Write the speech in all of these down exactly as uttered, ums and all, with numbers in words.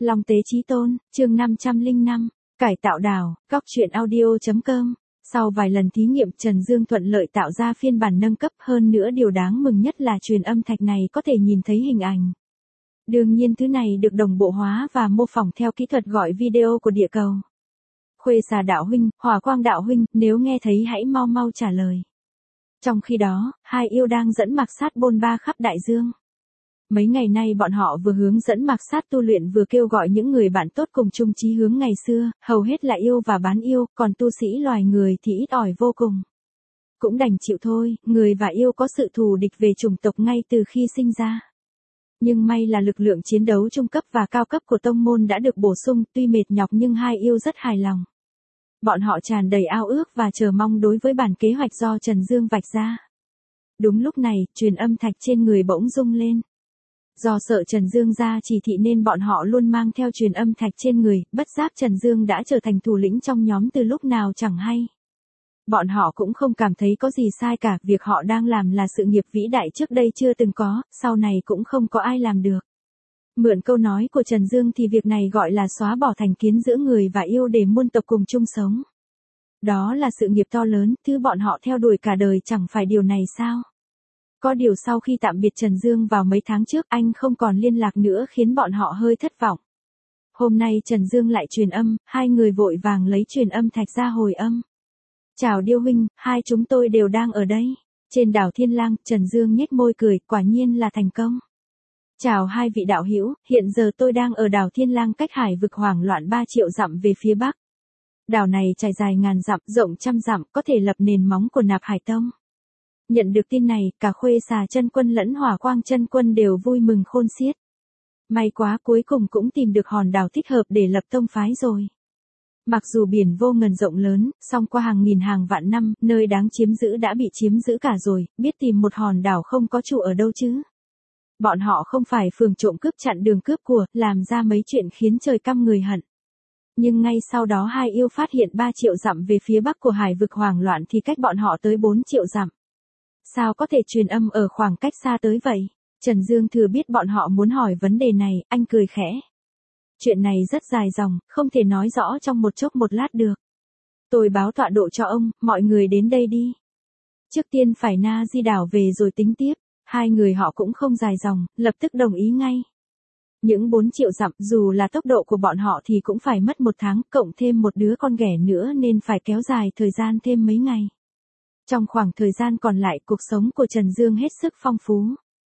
Long Tế Chí Tôn, chương năm trăm lẻ năm, cải tạo đảo, góc truyện audio.com. Sau vài lần thí nghiệm, Trần Dương thuận lợi tạo ra phiên bản nâng cấp, hơn nữa điều đáng mừng nhất là truyền âm thạch này có thể nhìn thấy hình ảnh. Đương nhiên thứ này được đồng bộ hóa và mô phỏng theo kỹ thuật gọi video của địa cầu. Khuê Xà đạo huynh, Hỏa Quang đạo huynh, nếu nghe thấy hãy mau mau trả lời. Trong khi đó, hai yêu đang dẫn Mạc Sát bôn ba khắp đại dương. Mấy ngày nay bọn họ vừa hướng dẫn Mạc Sát tu luyện vừa kêu gọi những người bạn tốt cùng chung chí hướng ngày xưa, hầu hết là yêu và bán yêu, còn tu sĩ loài người thì ít ỏi vô cùng. Cũng đành chịu thôi, người và yêu có sự thù địch về chủng tộc ngay từ khi sinh ra. Nhưng may là lực lượng chiến đấu trung cấp và cao cấp của tông môn đã được bổ sung, tuy mệt nhọc nhưng hai yêu rất hài lòng. Bọn họ tràn đầy ao ước và chờ mong đối với bản kế hoạch do Trần Dương vạch ra. Đúng lúc này, truyền âm thạch trên người bỗng rung lên. Do sợ Trần Dương ra chỉ thị nên bọn họ luôn mang theo truyền âm thạch trên người, bất giác Trần Dương đã trở thành thủ lĩnh trong nhóm từ lúc nào chẳng hay. Bọn họ cũng không cảm thấy có gì sai cả, việc họ đang làm là sự nghiệp vĩ đại trước đây chưa từng có, sau này cũng không có ai làm được. Mượn câu nói của Trần Dương thì việc này gọi là xóa bỏ thành kiến giữa người và yêu để muôn tộc cùng chung sống. Đó là sự nghiệp to lớn, thứ bọn họ theo đuổi cả đời, chẳng phải điều này sao? Có điều sau khi tạm biệt Trần Dương vào mấy tháng trước, anh không còn liên lạc nữa khiến bọn họ hơi thất vọng. Hôm nay Trần Dương lại truyền âm, hai người vội vàng lấy truyền âm thạch ra hồi âm. Chào Điêu huynh, hai chúng tôi đều đang ở đây. Trên đảo Thiên Lang, Trần Dương nhếch môi cười, quả nhiên là thành công. Chào hai vị đạo hữu, hiện giờ tôi đang ở đảo Thiên Lang cách hải vực hoảng loạn ba triệu dặm về phía bắc. Đảo này trải dài ngàn dặm, rộng trăm dặm, có thể lập nền móng của Nạp Hải Tông. Nhận được tin này, cả Khuê Xà chân quân lẫn Hỏa Quang chân quân đều vui mừng khôn xiết. May quá, cuối cùng cũng tìm được hòn đảo thích hợp để lập tông phái rồi. Mặc dù biển vô ngần rộng lớn, song qua hàng nghìn hàng vạn năm, nơi đáng chiếm giữ đã bị chiếm giữ cả rồi, biết tìm một hòn đảo không có chủ ở đâu chứ. Bọn họ không phải phường trộm cướp chặn đường cướp của, làm ra mấy chuyện khiến trời căm người hận. Nhưng ngay sau đó hai yêu phát hiện ba triệu dặm về phía bắc của hải vực hoảng loạn thì cách bọn họ tới bốn triệu dặm. Sao có thể truyền âm ở khoảng cách xa tới vậy? Trần Dương thừa biết bọn họ muốn hỏi vấn đề này, anh cười khẽ. Chuyện này rất dài dòng, không thể nói rõ trong một chốc một lát được. Tôi báo tọa độ cho ông, mọi người đến đây đi. Trước tiên phải Na Di đảo về rồi tính tiếp. Hai người họ cũng không dài dòng, lập tức đồng ý ngay. Những bốn triệu dặm, dù là tốc độ của bọn họ thì cũng phải mất một tháng, cộng thêm một đứa con ghẻ nữa nên phải kéo dài thời gian thêm mấy ngày. Trong khoảng thời gian còn lại, cuộc sống của Trần Dương hết sức phong phú.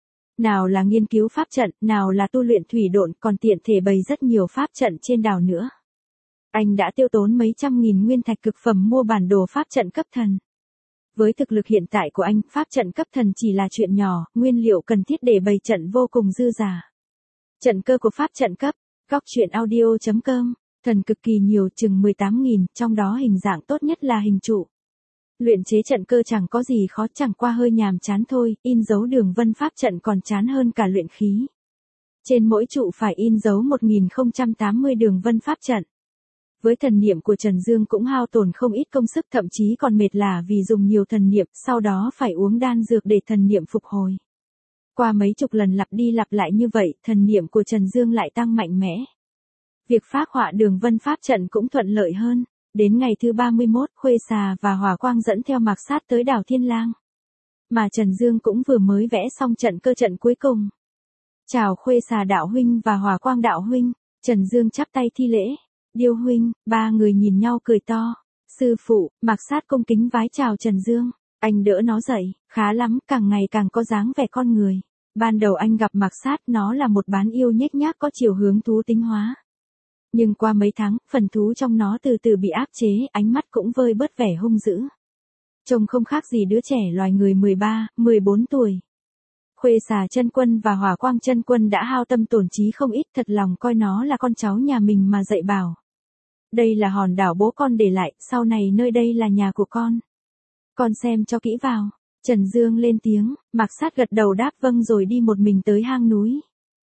Nào là nghiên cứu pháp trận, nào là tu luyện thủy độn, còn tiện thể bày rất nhiều pháp trận trên đảo nữa. Anh đã tiêu tốn mấy trăm nghìn nguyên thạch cực phẩm mua bản đồ pháp trận cấp thần. Với thực lực hiện tại của anh, pháp trận cấp thần chỉ là chuyện nhỏ, nguyên liệu cần thiết để bày trận vô cùng dư dả. Trận cơ của pháp trận cấp, góc truyện audio.com, thần cực kỳ nhiều, chừng mười tám nghìn, trong đó hình dạng tốt nhất là hình trụ. Luyện chế trận cơ chẳng có gì khó, chẳng qua hơi nhàm chán thôi, in dấu đường vân pháp trận còn chán hơn cả luyện khí. Trên mỗi trụ phải in dấu một nghìn không trăm tám mươi đường vân pháp trận. Với thần niệm của Trần Dương cũng hao tổn không ít công sức, thậm chí còn mệt lả vì dùng nhiều thần niệm, sau đó phải uống đan dược để thần niệm phục hồi. Qua mấy chục lần lặp đi lặp lại như vậy, thần niệm của Trần Dương lại tăng mạnh mẽ. Việc phác họa đường vân pháp trận cũng thuận lợi hơn. Đến ngày thứ ba mươi mốt, Khuê Xà và Hỏa Quang dẫn theo Mạc Sát tới đảo Thiên Lang. Mà Trần Dương cũng vừa mới vẽ xong trận cơ trận cuối cùng. Chào Khuê Xà đạo huynh và Hỏa Quang đạo huynh. Trần Dương chắp tay thi lễ. Điêu huynh, ba người nhìn nhau cười to. Sư phụ, Mạc Sát cung kính vái chào Trần Dương. Anh đỡ nó dậy, khá lắm, càng ngày càng có dáng vẻ con người. Ban đầu anh gặp Mạc Sát, nó là một bán yêu nhếch nhác có chiều hướng thú tính hóa. Nhưng qua mấy tháng, phần thú trong nó từ từ bị áp chế, ánh mắt cũng vơi bớt vẻ hung dữ. Trông không khác gì đứa trẻ loài người mười ba, mười bốn tuổi. Khuê Xà chân quân và Hỏa Quang chân quân đã hao tâm tổn trí không ít, thật lòng coi nó là con cháu nhà mình mà dạy bảo. Đây là hòn đảo bố con để lại, sau này nơi đây là nhà của con. Con xem cho kỹ vào. Trần Dương lên tiếng, Mạc Sát gật đầu đáp vâng rồi đi một mình tới hang núi.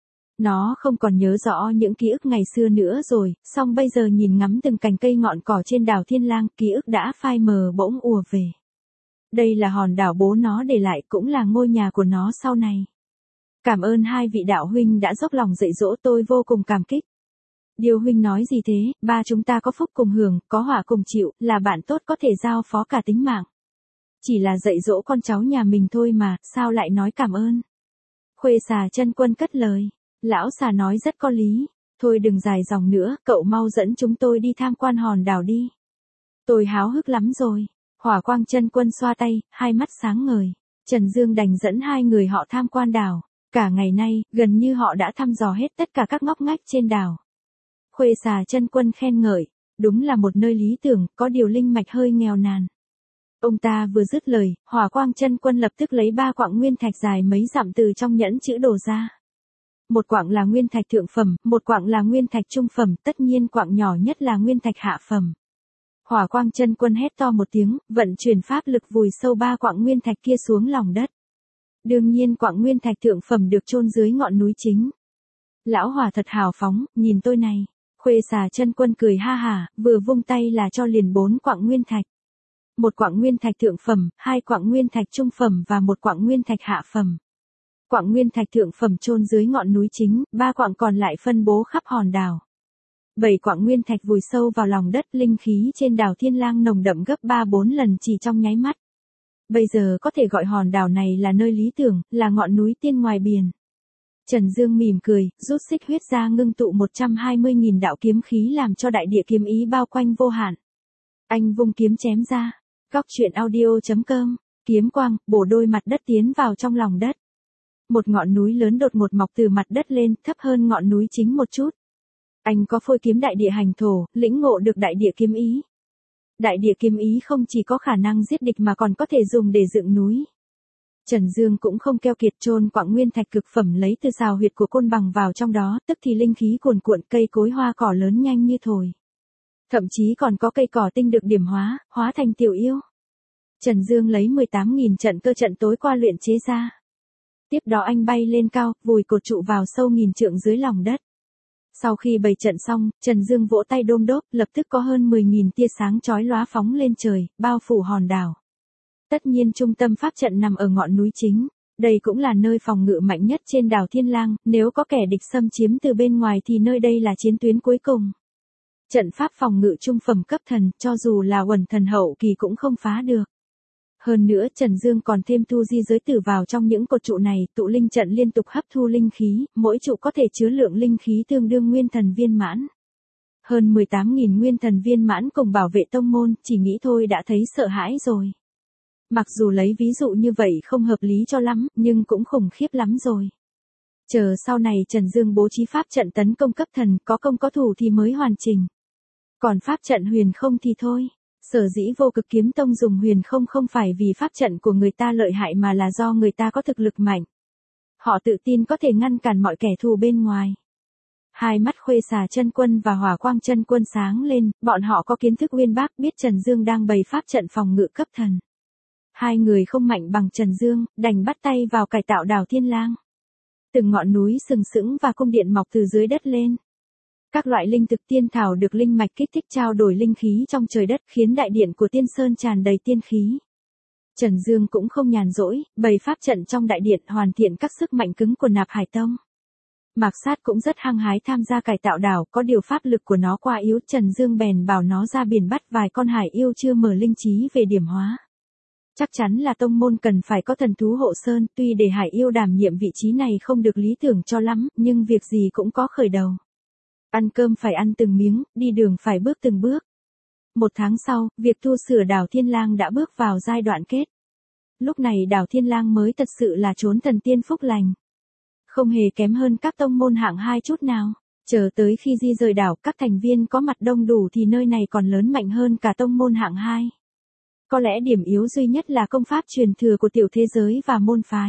Nó không còn nhớ rõ những ký ức ngày xưa nữa rồi, song bây giờ nhìn ngắm từng cành cây ngọn cỏ trên đảo Thiên Lang, ký ức đã phai mờ bỗng ùa về. Đây là hòn đảo bố nó để lại, cũng là ngôi nhà của nó sau này. Cảm ơn hai vị đạo huynh đã dốc lòng dạy dỗ, tôi vô cùng cảm kích. Điêu huynh nói gì thế, ba chúng ta có phúc cùng hưởng, có họa cùng chịu, là bạn tốt có thể giao phó cả tính mạng. Chỉ là dạy dỗ con cháu nhà mình thôi mà, sao lại nói cảm ơn. Khuê xà chân quân cất lời. Lão xà nói rất có lý. Thôi đừng dài dòng nữa, cậu mau dẫn chúng tôi đi tham quan hòn đảo đi. Tôi háo hức lắm rồi. Hỏa quang chân quân xoa tay, hai mắt sáng ngời. Trần Dương đành dẫn hai người họ tham quan đảo. Cả ngày nay, gần như họ đã thăm dò hết tất cả các ngóc ngách trên đảo. Khuê xà chân quân khen ngợi. Đúng là một nơi lý tưởng, có điều linh mạch hơi nghèo nàn. Ông ta vừa dứt lời, Hỏa quang chân quân lập tức lấy ba quặng nguyên thạch dài mấy dặm từ trong nhẫn chữ đồ ra. Một quặng là nguyên thạch thượng phẩm, một quặng là nguyên thạch trung phẩm, tất nhiên quặng nhỏ nhất là nguyên thạch hạ phẩm. Hỏa quang chân quân hét to một tiếng, vận chuyển pháp lực vùi sâu ba quặng nguyên thạch kia xuống lòng đất. Đương nhiên quặng nguyên thạch thượng phẩm được chôn dưới ngọn núi chính. Lão Hỏa thật hào phóng, nhìn tôi này. Khuê xà chân quân cười ha hả, vừa vung tay là cho liền bốn quặng nguyên thạch. Một quặng nguyên thạch thượng phẩm, hai quặng nguyên thạch trung phẩm và một quặng nguyên thạch hạ phẩm. Quặng nguyên thạch thượng phẩm chôn dưới ngọn núi chính, ba quặng còn lại phân bố khắp hòn đảo. Bảy quặng nguyên thạch vùi sâu vào lòng đất, linh khí trên đảo Thiên Lang nồng đậm gấp ba bốn lần chỉ trong nháy mắt. Bây giờ có thể gọi hòn đảo này là nơi lý tưởng, là ngọn núi tiên ngoài biển. Trần Dương mỉm cười, rút xích huyết ra ngưng tụ một trăm hai mươi nghìn đạo kiếm khí làm cho đại địa kiếm ý bao quanh vô hạn. Anh vung kiếm chém ra. Góc truyện audio chấm com, kiếm quang, bổ đôi mặt đất tiến vào trong lòng đất. Một ngọn núi lớn đột ngột mọc từ mặt đất lên, thấp hơn ngọn núi chính một chút. Anh có phôi kiếm đại địa hành thổ, lĩnh ngộ được đại địa kiếm ý. Đại địa kiếm ý không chỉ có khả năng giết địch mà còn có thể dùng để dựng núi. Trần Dương cũng không keo kiệt, chôn quặng nguyên thạch cực phẩm lấy từ xào huyệt của côn bằng vào trong đó, tức thì linh khí cuồn cuộn, cây cối hoa cỏ lớn nhanh như thổi. Thậm chí còn có cây cỏ tinh được điểm hóa, hóa thành tiểu yêu. Trần Dương lấy mười tám nghìn trận cơ trận tối qua luyện chế ra. Tiếp đó anh bay lên cao, vùi cột trụ vào sâu nghìn trượng dưới lòng đất. Sau khi bày trận xong, Trần Dương vỗ tay đôm đốp, lập tức có hơn mười nghìn tia sáng chói lóa phóng lên trời, bao phủ hòn đảo. Tất nhiên trung tâm pháp trận nằm ở ngọn núi chính. Đây cũng là nơi phòng ngự mạnh nhất trên đảo Thiên Lang, nếu có kẻ địch xâm chiếm từ bên ngoài thì nơi đây là chiến tuyến cuối cùng. Trận pháp phòng ngự trung phẩm cấp thần, cho dù là uẩn thần hậu kỳ cũng không phá được. Hơn nữa Trần Dương còn thêm tu di giới tử vào trong những cột trụ này, tụ linh trận liên tục hấp thu linh khí, mỗi trụ có thể chứa lượng linh khí tương đương nguyên thần viên mãn. Hơn mười tám nghìn nguyên thần viên mãn cùng bảo vệ tông môn, chỉ nghĩ thôi đã thấy sợ hãi rồi. Mặc dù lấy ví dụ như vậy không hợp lý cho lắm, nhưng cũng khủng khiếp lắm rồi. Chờ sau này Trần Dương bố trí pháp trận tấn công cấp thần, có công có thủ thì mới hoàn chỉnh. Còn pháp trận huyền không thì thôi. Sở dĩ Vô Cực Kiếm Tông dùng huyền không không phải vì pháp trận của người ta lợi hại mà là do người ta có thực lực mạnh. Họ tự tin có thể ngăn cản mọi kẻ thù bên ngoài. Hai mắt Khuê xà chân quân và Hỏa quang chân quân sáng lên, bọn họ có kiến thức uyên bác, biết Trần Dương đang bày pháp trận phòng ngự cấp thần. Hai người không mạnh bằng Trần Dương, đành bắt tay vào cải tạo đảo Thiên Lang. Từng ngọn núi sừng sững và cung điện mọc từ dưới đất lên. Các loại linh thực tiên thảo được linh mạch kích thích trao đổi linh khí trong trời đất, khiến đại điện của Tiên Sơn tràn đầy tiên khí. Trần Dương cũng không nhàn rỗi, bày pháp trận trong đại điện, hoàn thiện các sức mạnh cứng của Nạp Hải Tông. Mạc Sát cũng rất hăng hái tham gia cải tạo đảo, có điều pháp lực của nó quá yếu, Trần Dương bèn bảo nó ra biển bắt vài con hải yêu chưa mở linh trí về điểm hóa. Chắc chắn là tông môn cần phải có thần thú hộ sơn, tuy để hải yêu đảm nhiệm vị trí này không được lý tưởng cho lắm, nhưng việc gì cũng có khởi đầu. Ăn cơm phải ăn từng miếng, đi đường phải bước từng bước. Một tháng sau, việc tu sửa đảo Thiên Lang đã bước vào giai đoạn kết. Lúc này đảo Thiên Lang mới thật sự là chốn thần tiên phúc lành. Không hề kém hơn các tông môn hạng hai chút nào. Chờ tới khi di rời đảo, các thành viên có mặt đông đủ thì nơi này còn lớn mạnh hơn cả tông môn hạng hai. Có lẽ điểm yếu duy nhất là công pháp truyền thừa của tiểu thế giới và môn phái.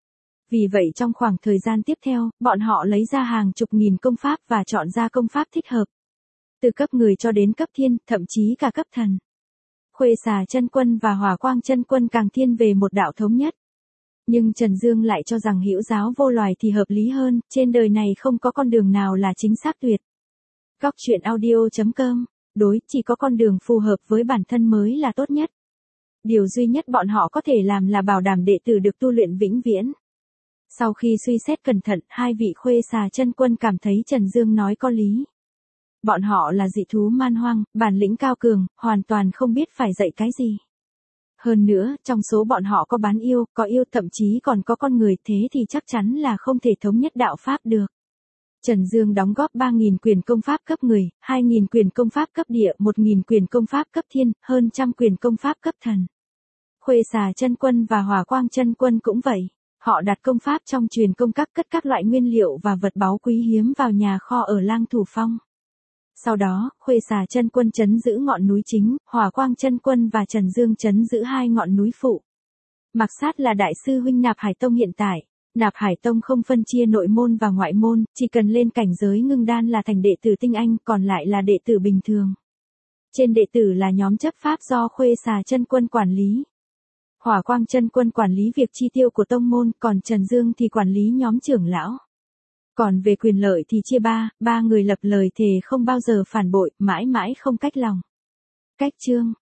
Vì vậy trong khoảng thời gian tiếp theo, bọn họ lấy ra hàng chục nghìn công pháp và chọn ra công pháp thích hợp. Từ cấp người cho đến cấp thiên, thậm chí cả cấp thần. Khuê xà chân quân và Hỏa quang chân quân càng thiên về một đạo thống nhất. Nhưng Trần Dương lại cho rằng hữu giáo vô loài thì hợp lý hơn, trên đời này không có con đường nào là chính xác tuyệt. Góc truyện audio chấm com, đối, chỉ có con đường phù hợp với bản thân mới là tốt nhất. Điều duy nhất bọn họ có thể làm là bảo đảm đệ tử được tu luyện vĩnh viễn. Sau khi suy xét cẩn thận, hai vị Khuê xà chân quân cảm thấy Trần Dương nói có lý. Bọn họ là dị thú man hoang, bản lĩnh cao cường, hoàn toàn không biết phải dạy cái gì. Hơn nữa, trong số bọn họ có bán yêu, có yêu thậm chí còn có con người, thế thì chắc chắn là không thể thống nhất đạo Pháp được. Trần Dương đóng góp ba nghìn quyền công pháp cấp người, hai nghìn quyền công pháp cấp địa, một nghìn quyền công pháp cấp thiên, hơn trăm quyền công pháp cấp thần. Khuê Xà Chân Quân và Hỏa Quang Chân Quân cũng vậy. Họ đặt công pháp trong truyền công các cất các loại nguyên liệu và vật báu quý hiếm vào nhà kho ở Lang Thủ Phong. Sau đó, Khuê Xà Chân Quân trấn giữ ngọn núi chính, Hỏa Quang Chân Quân và Trần Dương trấn giữ hai ngọn núi phụ. Mạc Sát là đại sư huynh Nạp Hải Tông hiện tại. Nạp Hải Tông không phân chia nội môn và ngoại môn, chỉ cần lên cảnh giới ngưng đan là thành đệ tử tinh anh, còn lại là đệ tử bình thường. Trên đệ tử là nhóm chấp pháp do Khuê Xà Chân Quân quản lý. Hỏa Quang Chân Quân quản lý việc chi tiêu của tông môn, còn Trần Dương thì quản lý nhóm trưởng lão. Còn về quyền lợi thì chia ba, ba người lập lời thề không bao giờ phản bội, mãi mãi không cách lòng. Cách chương